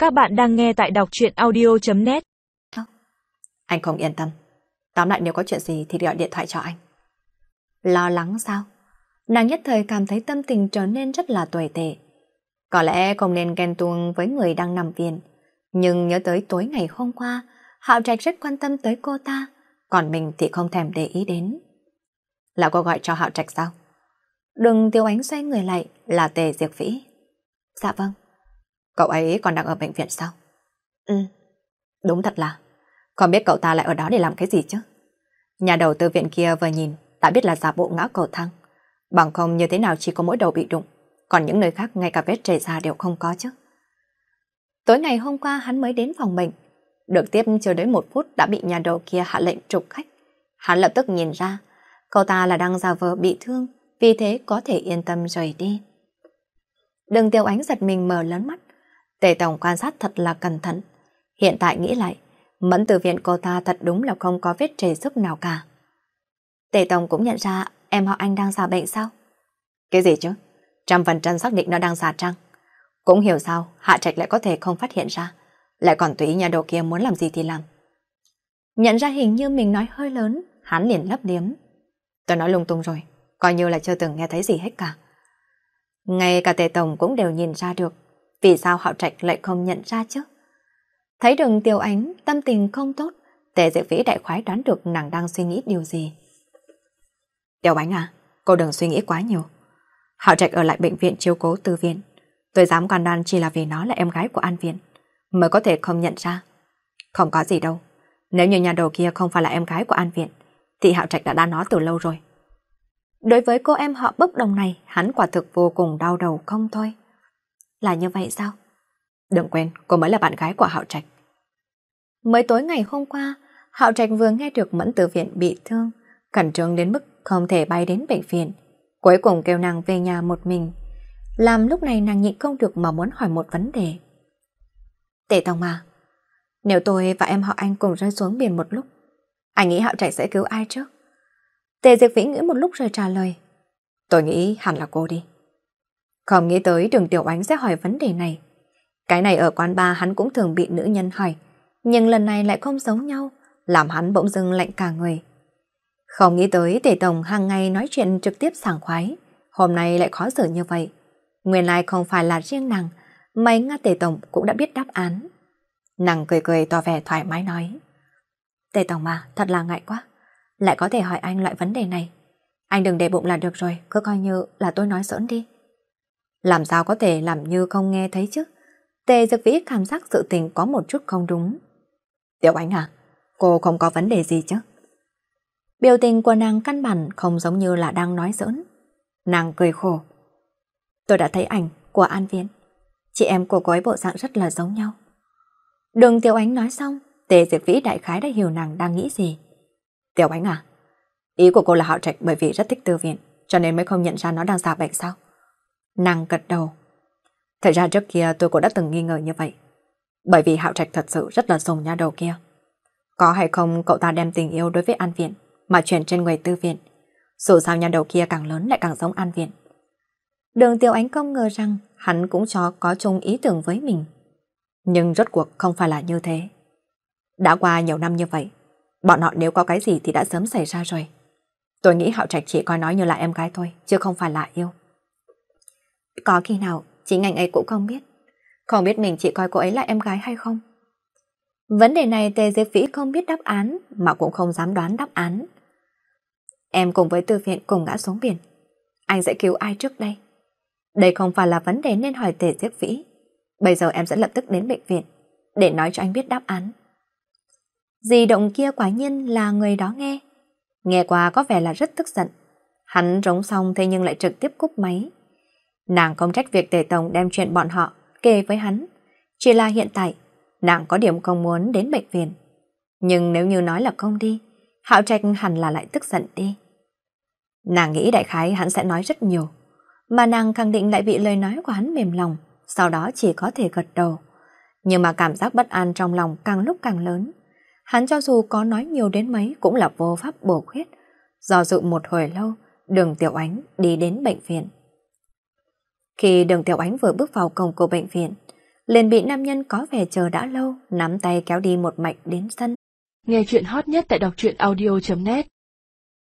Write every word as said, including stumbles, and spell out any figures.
Các bạn đang nghe tại đọc truyện audio chấm net. Anh không yên tâm. Tóm lại nếu có chuyện gì thì gọi điện thoại cho anh. Lo lắng sao? Nàng nhất thời cảm thấy tâm tình trở nên rất là tồi tệ. Có lẽ không nên ghen tuông với người đang nằm viện. Nhưng nhớ tới tối ngày hôm qua, Hạo Trạch rất quan tâm tới cô ta, còn mình thì không thèm để ý đến. Là cô gọi cho Hạo Trạch sao? Đừng Tiêu Ánh xoay người lại, là Tề Diệp Vĩ. Dạ vâng. Cậu ấy còn đang ở bệnh viện sao? Ừ. Đúng thật là. Không biết cậu ta lại ở đó để làm cái gì chứ? Nhà đầu tư viện kia vừa nhìn đã biết là giả bộ ngã cầu thang. Bằng không như thế nào chỉ có mỗi đầu bị đụng, còn những nơi khác ngay cả vết chảy ra đều không có chứ. Tối ngày hôm qua hắn mới đến phòng bệnh, được tiếp chưa đến một phút đã bị nhà đầu kia hạ lệnh trục khách. Hắn lập tức nhìn ra, cậu ta là đang giả vờ bị thương, vì thế có thể yên tâm rời đi. Đừng Tiêu Ánh giật mình mở lớn mắt. Tề Tổng quan sát thật là cẩn thận. Hiện tại nghĩ lại, Mẫn từ viện cô ta thật đúng là không có vết trầy xước nào cả. Tề Tổng cũng nhận ra em họ anh đang giả bệnh sao? Cái gì chứ? Trăm phần trăm xác định nó đang giả trang. Cũng hiểu sao Hạ Trạch lại có thể không phát hiện ra, lại còn tùy nhà đầu kia muốn làm gì thì làm. Nhận ra hình như mình nói hơi lớn, hắn liền lấp liếm. Tôi nói lung tung rồi, coi như là chưa từng nghe thấy gì hết cả. Ngay cả Tề Tổng cũng đều nhìn ra được, vì sao Hạo Trạch lại không nhận ra chứ? Thấy Đường Tiêu Ánh tâm tình không tốt, Tề Diệp Vĩ đại khoái đoán được nàng đang suy nghĩ điều gì. Tiểu Ánh à, cô đừng suy nghĩ quá nhiều. Hạo Trạch ở lại bệnh viện chiếu cố Tư Viện. Tôi dám can đảm chỉ là vì nó là em gái của An Viện, mới có thể không nhận ra. Không có gì đâu. Nếu như nhà đầu kia không phải là em gái của An Viện, thì Hạo Trạch đã đã nói từ lâu rồi. Đối với cô em họ bốc đồng này, hắn quả thực vô cùng đau đầu không thôi. Là như vậy sao? Đừng quên, cô mới là bạn gái của Hạo Trạch. Mới tối ngày hôm qua, Hạo Trạch vừa nghe được Mẫn từ viện bị thương, khẩn trương đến mức không thể bay đến bệnh viện. Cuối cùng kêu nàng về nhà một mình. Làm lúc này nàng nhịn không được mà muốn hỏi một vấn đề. Tề Tổng à, nếu tôi và em họ anh cùng rơi xuống biển một lúc, anh nghĩ Hạo Trạch sẽ cứu ai trước? Tề Diệp Vĩ nghĩ một lúc rồi trả lời. Tôi nghĩ hẳn là cô đi. Không nghĩ tới Đường Tiểu Ánh sẽ hỏi vấn đề này. Cái này ở quán bar hắn cũng thường bị nữ nhân hỏi, nhưng lần này lại không giống nhau, làm hắn bỗng dưng lạnh cả người. Không nghĩ tới Tề Tổng hàng ngày nói chuyện trực tiếp sảng khoái, hôm nay lại khó xử như vậy. Nguyên lai không phải là riêng nàng, mấy Nga Tề Tổng cũng đã biết đáp án. Nàng cười cười tỏ vẻ thoải mái nói. Tề Tổng mà, thật là ngại quá, lại có thể hỏi anh loại vấn đề này. Anh đừng để bụng là được rồi, cứ coi như là tôi nói giỡn đi. Làm sao có thể làm như không nghe thấy chứ? Tề Diệp Vĩ cảm giác sự tình có một chút không đúng. Tiểu Ánh à, cô không có vấn đề gì chứ? Biểu tình của nàng căn bản không giống như là đang nói giỡn. Nàng cười khổ. Tôi đã thấy ảnh của An Viên. Chị em của cô ấy bộ dạng rất là giống nhau. Đường Tiểu Ánh nói xong, Tề Diệp Vĩ đại khái đã hiểu nàng đang nghĩ gì. Tiểu Ánh à, ý của cô là Hạo Trạch bởi vì rất thích Tư Viện, cho nên mới không nhận ra nó đang giả bệnh sao? Nàng gật đầu. Thật ra trước kia tôi cũng đã từng nghi ngờ như vậy. Bởi vì Hạo Trạch thật sự rất là sùng nha đầu kia. Có hay không cậu ta đem tình yêu đối với An Viện mà chuyển trên người Tư Viện. Dù sao nha đầu kia càng lớn lại càng giống An Viện. Đường Tiểu Ánh không ngờ rằng hắn cũng cho có chung ý tưởng với mình. Nhưng rốt cuộc không phải là như thế. Đã qua nhiều năm như vậy, bọn họ nếu có cái gì thì đã sớm xảy ra rồi. Tôi nghĩ Hạo Trạch chỉ coi nói như là em gái thôi, chứ không phải là yêu. Có khi nào chính anh ấy cũng không biết. Không biết mình chỉ coi cô ấy là em gái hay không? Vấn đề này Tề Diệp Vĩ không biết đáp án, mà cũng không dám đoán đáp án. Em cùng với Tư Viện cùng ngã xuống biển. Anh sẽ cứu ai trước đây? Đây không phải là vấn đề nên hỏi Tề Diệp Vĩ. Bây giờ em sẽ lập tức đến bệnh viện để nói cho anh biết đáp án. Di động kia quả nhiên là người đó nghe. Nghe qua có vẻ là rất tức giận. Hắn rống xong thế nhưng lại trực tiếp cúp máy. Nàng không trách việc Tề Tổng đem chuyện bọn họ kể với hắn. Chỉ là hiện tại, nàng có điểm không muốn đến bệnh viện. Nhưng nếu như nói là không đi, Hạo Trạch hẳn là lại tức giận đi. Nàng nghĩ đại khái hắn sẽ nói rất nhiều, mà nàng khẳng định lại bị lời nói của hắn mềm lòng, sau đó chỉ có thể gật đầu. Nhưng mà cảm giác bất an trong lòng càng lúc càng lớn. Hắn cho dù có nói nhiều đến mấy cũng là vô pháp bổ khuyết. Do dự một hồi lâu, Đường Tiểu Ánh đi đến bệnh viện. Khi Đường Tiểu Ánh vừa bước vào cổng của bệnh viện, liền bị nam nhân có vẻ chờ đã lâu, nắm tay kéo đi một mạch đến sân. Nghe chuyện hot nhất tại đọc truyện audio chấm net.